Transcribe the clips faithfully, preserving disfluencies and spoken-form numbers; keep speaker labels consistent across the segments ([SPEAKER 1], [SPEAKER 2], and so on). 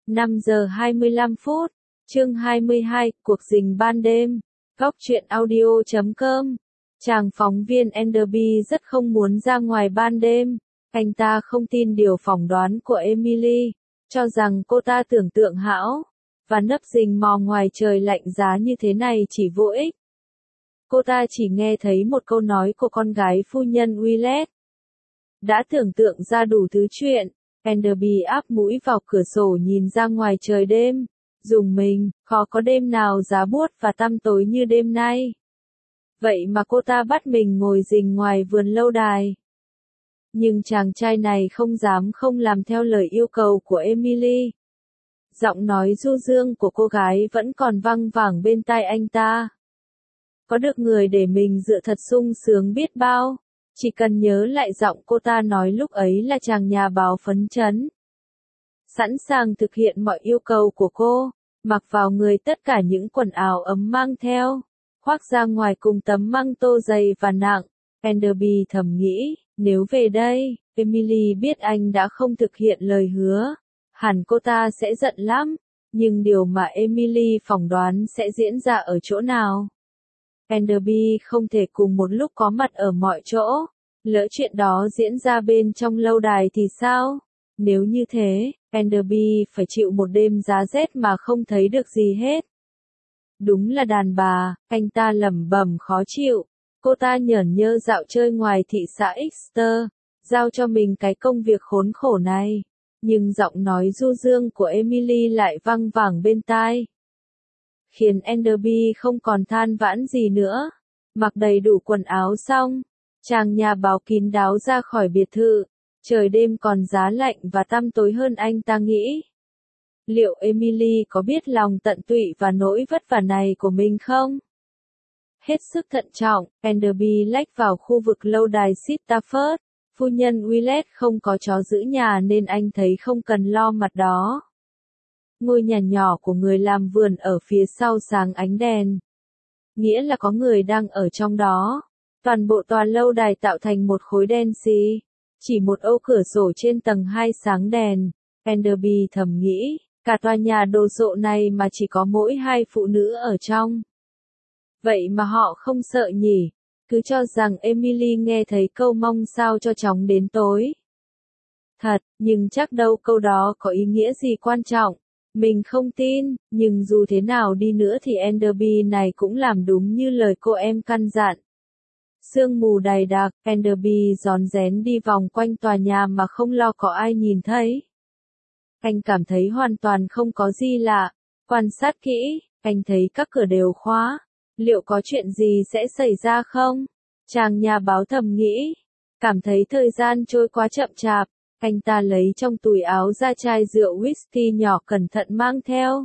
[SPEAKER 1] năm giờ hai mươi lăm phút, chương hai mươi hai, cuộc rình ban đêm, góc truyện audio chấm com. Chàng phóng viên Enderby rất không muốn ra ngoài ban đêm, anh ta không tin điều phỏng đoán của Emily, cho rằng cô ta tưởng tượng hão, và nấp rình mò ngoài trời lạnh giá như thế này chỉ vô ích. Cô ta chỉ nghe thấy một câu nói của con gái phu nhân Willett. Đã tưởng tượng ra đủ thứ chuyện, Enderby áp mũi vào cửa sổ nhìn ra ngoài trời đêm, rùng mình, khó có đêm nào giá buốt và tăm tối như đêm nay. Vậy mà cô ta bắt mình ngồi rình ngoài vườn lâu đài. Nhưng chàng trai này không dám không làm theo lời yêu cầu của Emily. Giọng nói du dương của cô gái vẫn còn văng vẳng bên tai anh ta. Có được người để mình dựa thật sung sướng biết bao. Chỉ cần nhớ lại giọng cô ta nói lúc ấy là chàng nhà báo phấn chấn. Sẵn sàng thực hiện mọi yêu cầu của cô, mặc vào người tất cả những quần áo ấm mang theo, khoác ra ngoài cùng tấm măng tô dày và nặng. Enderby thầm nghĩ, nếu về đây, Emily biết anh đã không thực hiện lời hứa, hẳn cô ta sẽ giận lắm, nhưng điều mà Emily phỏng đoán sẽ diễn ra ở chỗ nào? Enderby không thể cùng một lúc có mặt ở mọi chỗ, lỡ chuyện đó diễn ra bên trong lâu đài thì sao? Nếu như thế, Enderby phải chịu một đêm giá rét mà không thấy được gì hết. Đúng là đàn bà, anh ta lẩm bẩm khó chịu. Cô ta nhởn nhơ dạo chơi ngoài thị xã Exeter, giao cho mình cái công việc khốn khổ này. Nhưng giọng nói du dương của Emily lại văng vẳng bên tai, khiến Enderby không còn than vãn gì nữa. Mặc đầy đủ quần áo xong, chàng nhà báo kín đáo ra khỏi biệt thự. Trời đêm còn giá lạnh và tăm tối hơn anh ta nghĩ. Liệu Emily có biết lòng tận tụy và nỗi vất vả này của mình không? Hết sức thận trọng, Enderby lách vào khu vực lâu đài Sittaford. Phu nhân Willett không có chó giữ nhà nên anh thấy không cần lo mặt đó. Ngôi nhà nhỏ của người làm vườn ở phía sau sáng ánh đèn. Nghĩa là có người đang ở trong đó. Toàn bộ tòa lâu đài tạo thành một khối đen xì. Chỉ một ô cửa sổ trên tầng hai sáng đèn. Enderby thầm nghĩ, cả tòa nhà đồ sộ này mà chỉ có mỗi hai phụ nữ ở trong. Vậy mà họ không sợ nhỉ? Cứ cho rằng Emily nghe thấy câu mong sao cho chóng đến tối. Thật, nhưng chắc đâu câu đó có ý nghĩa gì quan trọng. Mình không tin, nhưng dù thế nào đi nữa thì Enderby này cũng làm đúng như lời cô em căn dặn. Sương mù dày đặc, Enderby rón rén đi vòng quanh tòa nhà mà không lo có ai nhìn thấy. Anh cảm thấy hoàn toàn không có gì lạ. Quan sát kỹ, anh thấy các cửa đều khóa. Liệu có chuyện gì sẽ xảy ra không? Chàng nhà báo thầm nghĩ. Cảm thấy thời gian trôi quá chậm chạp, anh ta lấy trong túi áo ra chai rượu whisky nhỏ cẩn thận mang theo.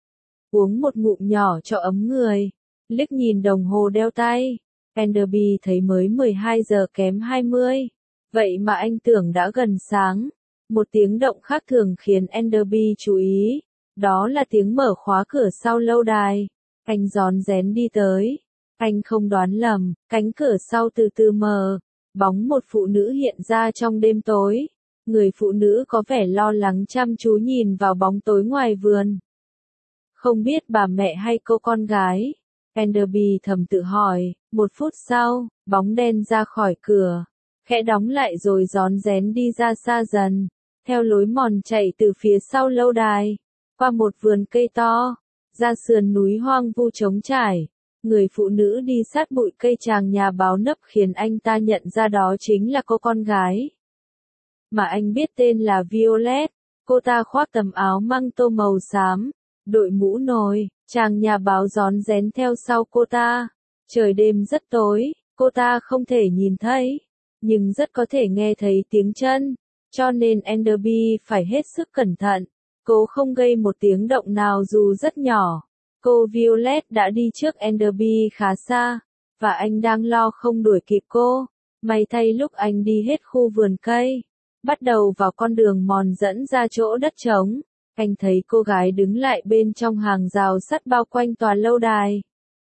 [SPEAKER 1] Uống một ngụm nhỏ cho ấm người. Liếc nhìn đồng hồ đeo tay. Enderby thấy mới mười hai giờ kém hai mươi. Vậy mà anh tưởng đã gần sáng. Một tiếng động khác thường khiến Enderby chú ý. Đó là tiếng mở khóa cửa sau lâu đài. Anh rón rén đi tới. Anh không đoán lầm, cánh cửa sau từ từ mở. Bóng một phụ nữ hiện ra trong đêm tối. Người phụ nữ có vẻ lo lắng chăm chú nhìn vào bóng tối ngoài vườn. Không biết bà mẹ hay cô con gái? Enderby thầm tự hỏi. Một phút sau, bóng đen ra khỏi cửa. Khẽ đóng lại rồi rón rén đi ra xa dần. Theo lối mòn chạy từ phía sau lâu đài. Qua một vườn cây to. Ra sườn núi hoang vu trống trải. Người phụ nữ đi sát bụi cây chàng nhà báo nấp khiến anh ta nhận ra đó chính là cô con gái. Mà anh biết tên là Violet. Cô ta khoác tấm áo măng tô màu xám, đội mũ nồi, chàng nhà báo rón rén theo sau cô ta. Trời đêm rất tối, cô ta không thể nhìn thấy, nhưng rất có thể nghe thấy tiếng chân, cho nên Enderby phải hết sức cẩn thận, cố không gây một tiếng động nào dù rất nhỏ. Cô Violet đã đi trước Enderby khá xa, và anh đang lo không đuổi kịp cô. May thay lúc anh đi hết khu vườn cây, bắt đầu vào con đường mòn dẫn ra chỗ đất trống, anh thấy cô gái đứng lại bên trong hàng rào sắt bao quanh tòa lâu đài.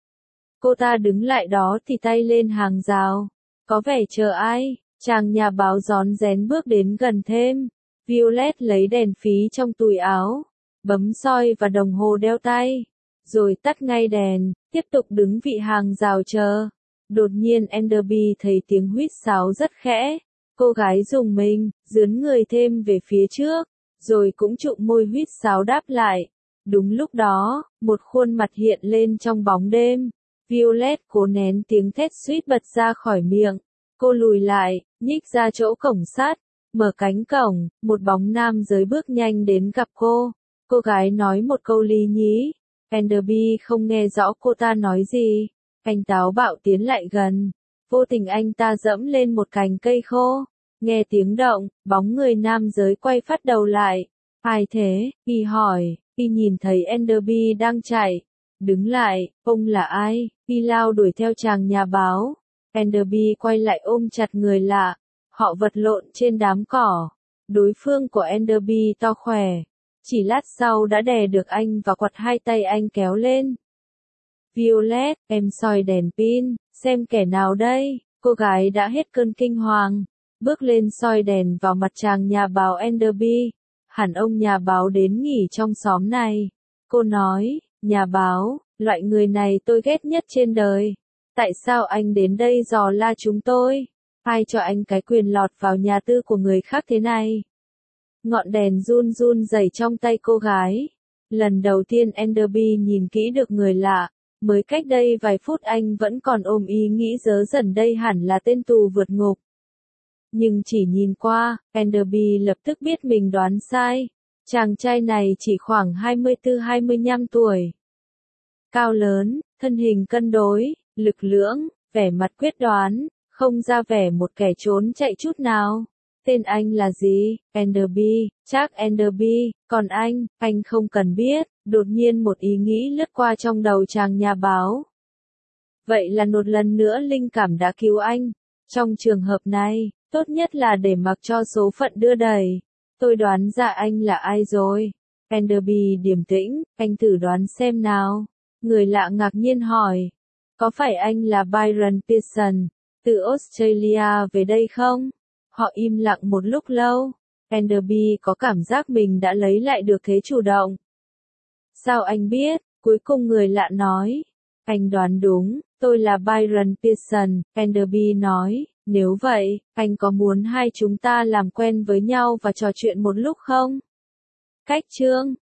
[SPEAKER 1] Cô ta đứng lại đó thì tay lên hàng rào, có vẻ chờ ai. Chàng nhà báo rón rén bước đến gần thêm. Violet lấy đèn phí trong túi áo, bấm soi và đồng hồ đeo tay, rồi tắt ngay đèn, tiếp tục đứng vị hàng rào chờ. Đột nhiên Enderby thấy tiếng huýt sáo rất khẽ, cô gái rùng mình, dướn người thêm về phía trước, rồi cũng trụm môi huýt sáo đáp lại. Đúng lúc đó, một khuôn mặt hiện lên trong bóng đêm. Violet cố nén tiếng thét suýt bật ra khỏi miệng. Cô lùi lại, nhích ra chỗ cổng sắt, mở cánh cổng, một bóng nam giới bước nhanh đến gặp cô. Cô gái nói một câu lý nhí. Enderby không nghe rõ cô ta nói gì. Anh táo bạo tiến lại gần. Vô tình anh ta dẫm lên một cành cây khô. Nghe tiếng động, bóng người nam giới quay phát đầu lại. Ai thế? Y hỏi. Y nhìn thấy Enderby đang chạy. Đứng lại, ông là ai? Y lao đuổi theo chàng nhà báo. Enderby quay lại ôm chặt người lạ. Họ vật lộn trên đám cỏ. Đối phương của Enderby to khỏe. Chỉ lát sau đã đè được anh và quặt hai tay anh kéo lên. Violet, em soi đèn pin, xem kẻ nào đây? Cô gái đã hết cơn kinh hoàng. Bước lên soi đèn vào mặt chàng nhà báo Enderby. Hẳn ông nhà báo đến nghỉ trong xóm này. Cô nói, nhà báo, loại người này tôi ghét nhất trên đời. Tại sao anh đến đây dò la chúng tôi? Ai cho anh cái quyền lọt vào nhà tư của người khác thế này? Ngọn đèn run run rẩy trong tay cô gái. Lần đầu tiên Enderby nhìn kỹ được người lạ. Mới cách đây vài phút anh vẫn còn ôm ý nghĩ dớ dần đây hẳn là tên tù vượt ngục. Nhưng chỉ nhìn qua, Enderby lập tức biết mình đoán sai. Chàng trai này chỉ khoảng hai mươi tư hai mươi lăm tuổi. Cao lớn, thân hình cân đối, lực lưỡng, vẻ mặt quyết đoán, không ra vẻ một kẻ trốn chạy chút nào. Tên anh là gì? Enderby, chắc Enderby, còn anh, anh không cần biết. Đột nhiên một ý nghĩ lướt qua trong đầu chàng nhà báo. Vậy là một lần nữa linh cảm đã cứu anh. Trong trường hợp này, tốt nhất là để mặc cho số phận đưa đẩy. Tôi đoán ra anh là ai rồi. Enderby điềm tĩnh, anh thử đoán xem nào. Người lạ ngạc nhiên hỏi. Có phải anh là Byron Pearson, từ Australia về đây không? Họ im lặng một lúc lâu. Enderby có cảm giác mình đã lấy lại được thế chủ động. Sao anh biết? Cuối cùng người lạ nói. Anh đoán đúng, tôi là Byron Pearson, Enderby nói. Nếu vậy, anh có muốn hai chúng ta làm quen với nhau và trò chuyện một lúc không? Cách chương